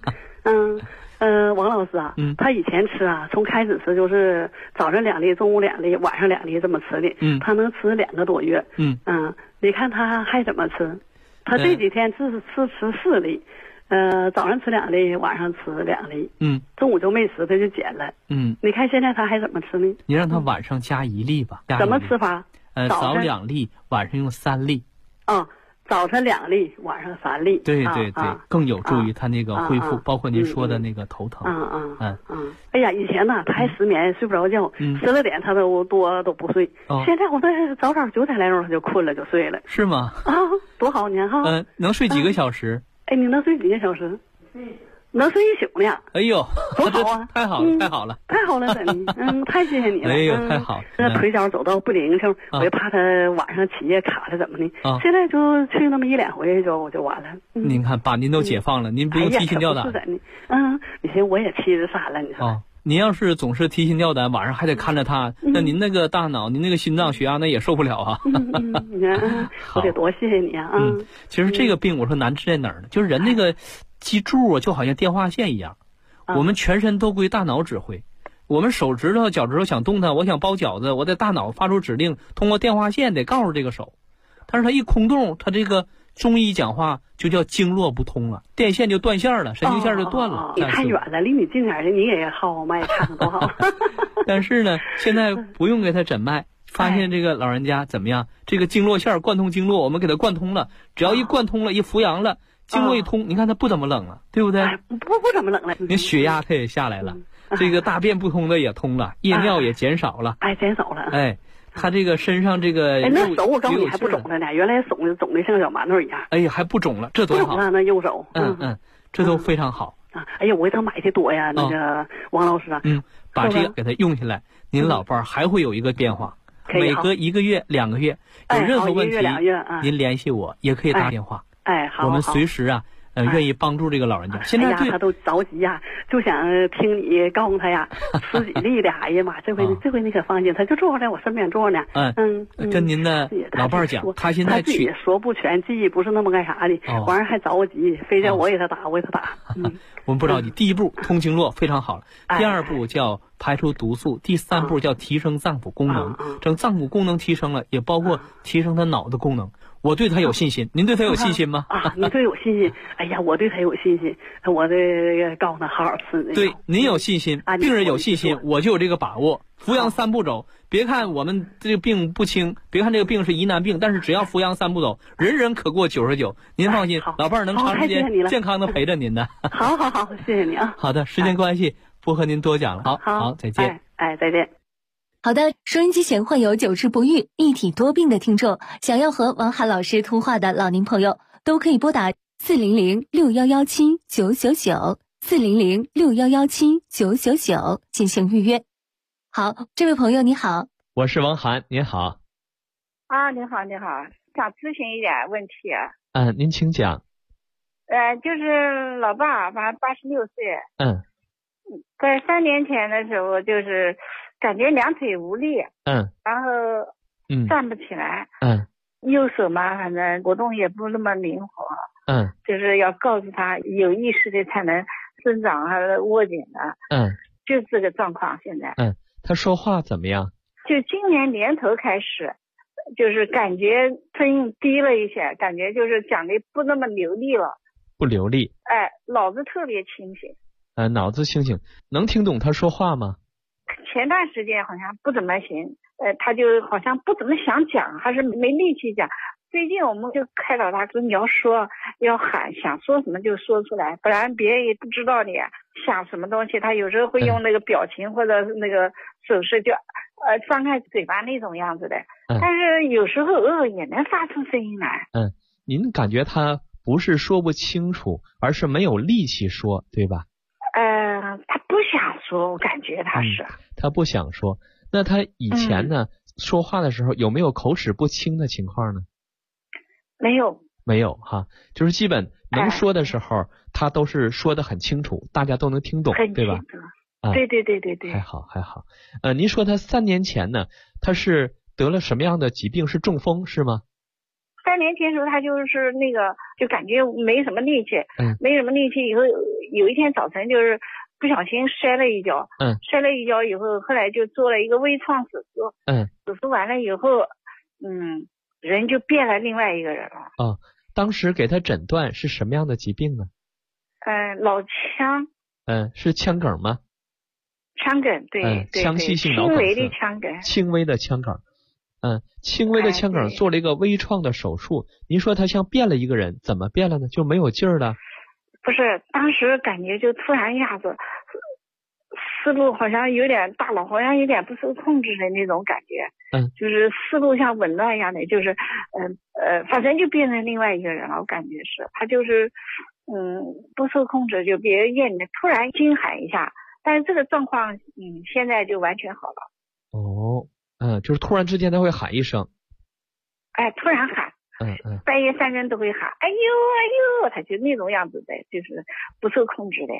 王老师啊，他以前吃啊，从开始吃就是早上2粒，中午2粒，晚上2粒这么吃的。他能吃2个多月。你看他还怎么吃？他这几天吃4粒。早上吃2粒，晚上吃2粒。中午就没吃，他就减了。你看现在他还怎么吃呢？ 你让他晚上加1粒吧。 怎么吃法？ 早2粒，晚上用3粒。 早晨2粒，晚上3粒。 对，更有助于他那个恢复，包括您说的那个头疼。 哎呀，以前呢他还失眠，睡不着觉，12点他都不睡。现在我这早9点来钟他就困了，就睡了。 是吗？ 多好呢哈。 能睡几个小时？ 你能睡几个小时？能睡1宿呢。 哎呦， 多好啊！ 太好了，太好了， 太好了，真的。太谢谢你了。 哎呦，太好了。 那腿脚走道不灵性，我就怕他晚上起夜卡了怎么的。现在就去那么1、2回就完了。 您看，把您都解放了，您不用提心吊胆。 是真的。你寻我也73了，你说。 您要是总是提心吊胆，晚上还得看着他，那您那个大脑、您那个心脏血压那也受不了啊。 我得多谢谢你啊。 其实这个病我说难治在哪儿呢？就是人那个脊柱啊，就好像电话线一样，我们全身都归大脑指挥。我们手指头、脚趾头想动它，我想包饺子，我在大脑发出指令，通过电话线得告诉这个手。但是它一空洞，它这个中医讲话就叫经络不通了，电线就断线了，神经线就断了。 你太远了，离你近点的你也好脉看多好。 但是呢，现在不用给他诊脉，发现这个老人家怎么样？这个经络线贯通经络，我们给他贯通了，只要一贯通了，一扶阳了，经络一通，你看他不怎么冷了，对不对？ 不怎么冷了。 你血压他也下来了，这个大便不通的也通了，夜尿也减少了。 减少了。 他这个身上这个那手我告诉你还不肿了呢，原来肿的像小馒头一样。 还不肿了，这多好。 不肿了那右手。 这都非常好。 我得买的多呀，那个王老师啊。 把这个给他用下来，您老伴儿还会有一个变化。每隔1个月、2个月，有任何问题，您联系我，也可以打电话。 我们随时啊。愿意帮助这个老人家。现在他都着急呀，就想听你告诉他呀，吃几粒的。哎呀妈，这回你可放心，他就坐在我身边坐呢。 跟您的老伴讲，他现在自己说不全，记忆不是那么干啥的，完还着急，非叫我给他打，我给他打。 我们不着急。第一步通经络非常好了，第二步叫排除毒素，第三步叫提升脏腑功能。整脏腑功能提升了，也包括提升他脑的功能。我对他有信心，您对他有信心吗？ 你对我有信心？哎呀，我对他有信心，我这告诉他好好吃。 对，您有信心，病人有信心，我就有这个把握。扶阳3步走，别看我们这个病不轻，别看这个病是疑难病，但是只要扶阳3步走，人人可过99。您放心，老伴儿能长时间健康的陪着您的。 好，谢谢你啊。 好的，时间关系不和您多讲了。好，再见。 再见。 好的，收音机前患有久治不愈、一体多病的听众，想要和王涵老师通话的老年朋友，都可以拨打400-6117-999，400-6117-999进行预约。好，这位朋友你好， 我是王涵，您好。 你好，想咨询一点问题。 您请讲。 就是老爸，反正86岁。在3年前的时候，就是感觉两腿无力。然后站不起来。右手嘛，反正活动也不那么灵活。就是要告诉他有意识的才能生长和握紧的。就这个状况现在。 他说话怎么样？ 就今年年头开始，就是感觉声音低了一些，感觉就是讲的不那么流利了。 不流利。 脑子特别清醒。 脑子清醒，能听懂他说话吗？ 前段时间好像不怎么行，他就好像不怎么想讲，还是没力气讲。最近我们就开导他说，你要说要喊，想说什么就说出来，不然别人也不知道你想什么东西。他有时候会用那个表情或者那个手势，就张开嘴巴那种样子的。但是有时候也能发出声音来。 您感觉他不是说不清楚，而是没有力气说，对吧？ 他不想说，我感觉他是。 他不想说。那他以前呢，说话的时候有没有口齿不清的情况呢？ 没有哈，就是基本能说的时候，他都是说得很清楚，大家都能听懂，对吧？ 对。 还好。您说他3年前呢，他是得了什么样的疾病？是中风是吗 ？3年前的时候，他就是那个，就感觉没什么力气，没什么力气。以后有一天早晨，就是不小心摔了一跤，摔了一跤以后，后来就做了一个微创手术，手术完了以后，人就变了另外一个人了。 当时给他诊断是什么样的疾病呢？ 脑腔。 是腔梗吗？ 腔梗，对， 腔隙性脑梗塞， 轻微的腔梗。 轻微的腔梗。轻微的腔梗做了一个微创的手术。您说他像变了一个人，怎么变了呢？就没有劲儿了？ 不是，当时感觉就突然一下子思路好像有点大脑好像有点不受控制的那种感觉。就是思路像紊乱一样的，就是反正就变成另外一个人了。我感觉是他就是不受控制，就别人验的突然惊喊一下，但是这个状况现在就完全好了。 就是突然之间他会喊一声。 突然喊。半夜3更都会喊，哎呦，他就那种样子的，就是不受控制的。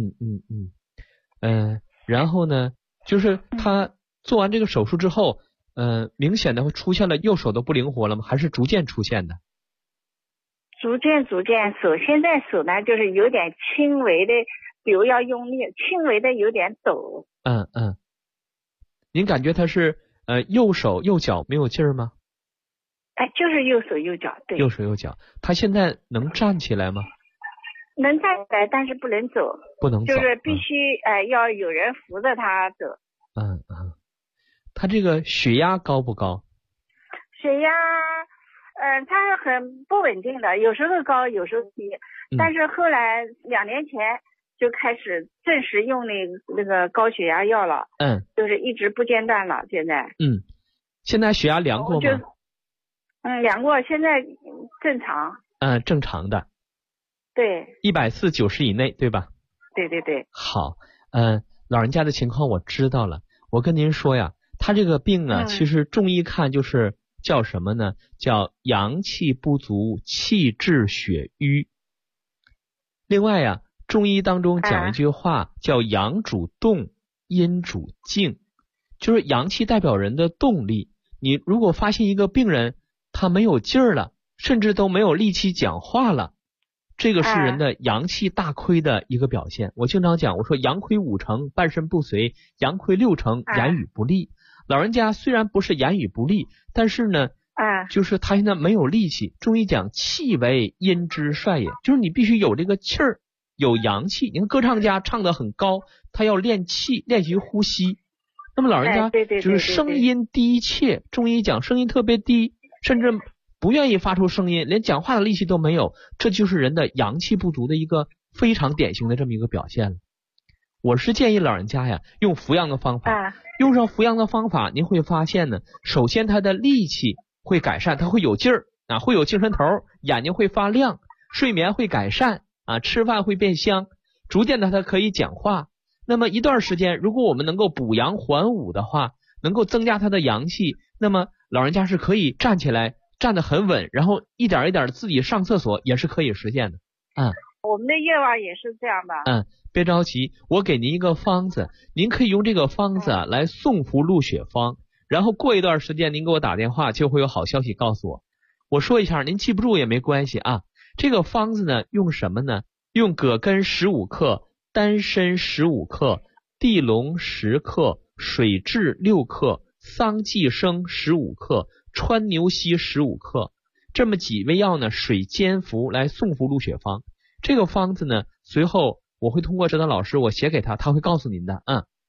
然后呢，就是他做完这个手术之后，明显的会出现了右手都不灵活了吗？还是逐渐出现的？ 逐渐，手现在手呢就是有点轻微的，比如要用力，轻微的有点抖。 您感觉他是右手右脚没有劲儿吗？ 就是右手右脚，对。 右手右脚，他现在能站起来吗？ 能站起来，但是不能走。 不能走。 就是必须要有人扶着他走。 他这个血压高不高？ 血压，他很不稳定的，有时候高，有时候低。但是后来2年前就开始正式用那个高血压药了。就是一直不间断了，现在。 现在血压量过吗？ 量过，现在正常。 正常的。 对。 140/90以内，对吧？ 对。 好，老人家的情况我知道了。我跟您说呀，他这个病啊，其实中医看就是叫什么呢？叫阳气不足，气滞血瘀。另外呀，中医当中讲一句话，叫阳主动，阴主静，就是阳气代表人的动力。你如果发现一个病人他没有劲儿了，甚至都没有力气讲话了，这个是人的阳气大亏的一个表现。我经常讲，我说阳亏5成，半身不遂；阳亏6成，言语不利。老人家虽然不是言语不利，但是呢，就是他现在没有力气。中医讲气为阴之帅也，就是你必须有这个气儿，有阳气。你看歌唱家唱得很高，他要练气，练习呼吸。那么老人家就是声音低切，中医讲声音特别低，甚至不愿意发出声音，连讲话的力气都没有，这就是人的阳气不足的一个非常典型的这么一个表现了。我是建议老人家呀，用扶阳的方法，用上扶阳的方法，您会发现呢，首先他的力气会改善，他会有劲儿啊，会有精神头，眼睛会发亮，睡眠会改善啊，吃饭会变香，逐渐的他可以讲话。那么一段时间，如果我们能够补阳还武的话，能够增加他的阳气，那么老人家是可以站起来，站得很稳，然后一点一点自己上厕所也是可以实现的。 我们的愿望也是这样的。 别着急，我给您一个方子，您可以用这个方子来送服入血方，然后过一段时间您给我打电话，就会有好消息告诉我。我说一下，您记不住也没关系啊。这个方子呢，用什么呢？用葛根15克，丹参15克，地龙10克，水蛭6克，桑寄生15克，川牛膝15克，这么几味药呢，水煎服来送服入血方。这个方子呢，随后我会通过指导老师我写给他，他会告诉您的。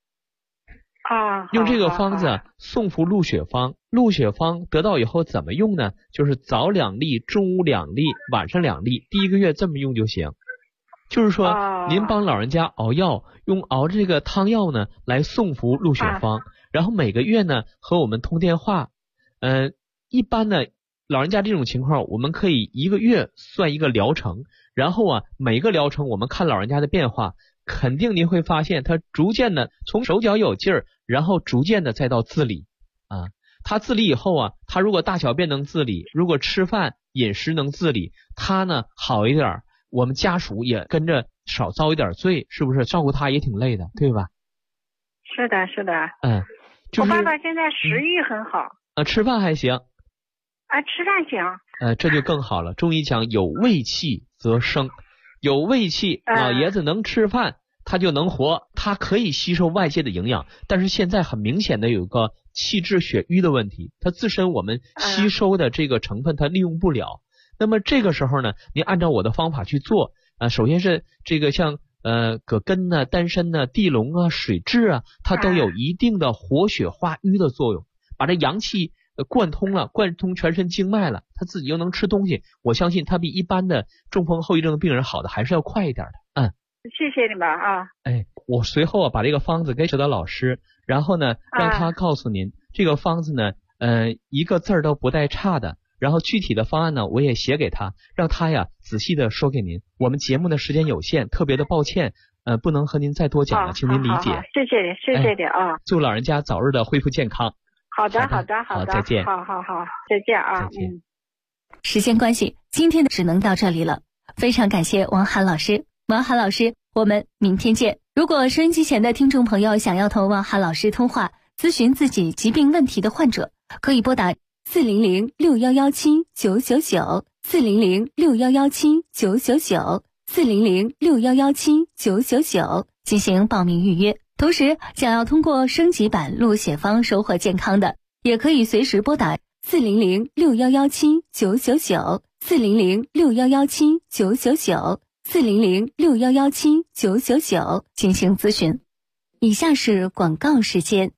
用这个方子送服入血方，入血方得到以后怎么用呢？就是早2粒，中午2粒，晚上2粒，第1个月这么用就行。就是说您帮老人家熬药，用熬这个汤药呢来送服入血方，然后每个月呢和我们通电话。一般呢老人家这种情况，我们可以1个月算一个疗程，然后每个疗程我们看老人家的变化，肯定您会发现他逐渐的从手脚有劲儿，然后逐渐的再到自理他自理以后他如果大小便能自理，如果吃饭饮食能自理，他呢好一点，我们家属也跟着少遭一点罪，是不是？照顾他也挺累的，对吧？ 是的，是的。 就是我爸爸现在食欲很好吃饭还行吃饭行这就更好了。中医讲有胃气则生，有胃气，老爷子能吃饭，他就能活，他可以吸收外界的营养。但是现在很明显的有一个气滞血瘀的问题，他自身我们吸收的这个成分他利用不了。那么这个时候呢，您按照我的方法去做首先是这个像葛根丹参地龙水蛭它都有一定的活血化瘀的作用，把这阳气贯通了，贯通全身经脉了，他自己又能吃东西，我相信他比一般的中风后遗症的病人好的还是要快一点的。 谢谢你们我随后把这个方子给指导老师，然后呢让他告诉您这个方子呢一个字儿都不带差的，然后具体的方案呢我也写给他，让他呀仔细的说给您。我们节目的时间有限，特别的抱歉不能和您再多讲了，请您理解。 谢谢你，谢谢你祝老人家早日的恢复健康。 好的， 再见。 好，再见再见。 时间关系，今天的只能到这里了。非常感谢王涵老师，王涵老师，我们明天见。如果收音机前的听众朋友想要同王涵老师通话，咨询自己疾病问题的患者，可以拨打400-6117-999，400-6117-999，400-6117-999进行报名预约。同时，想要通过升级版入血方收获健康的，也可以随时拨打400-6117-999，400-6117-999，400-6117-999进行咨询。以下是广告时间。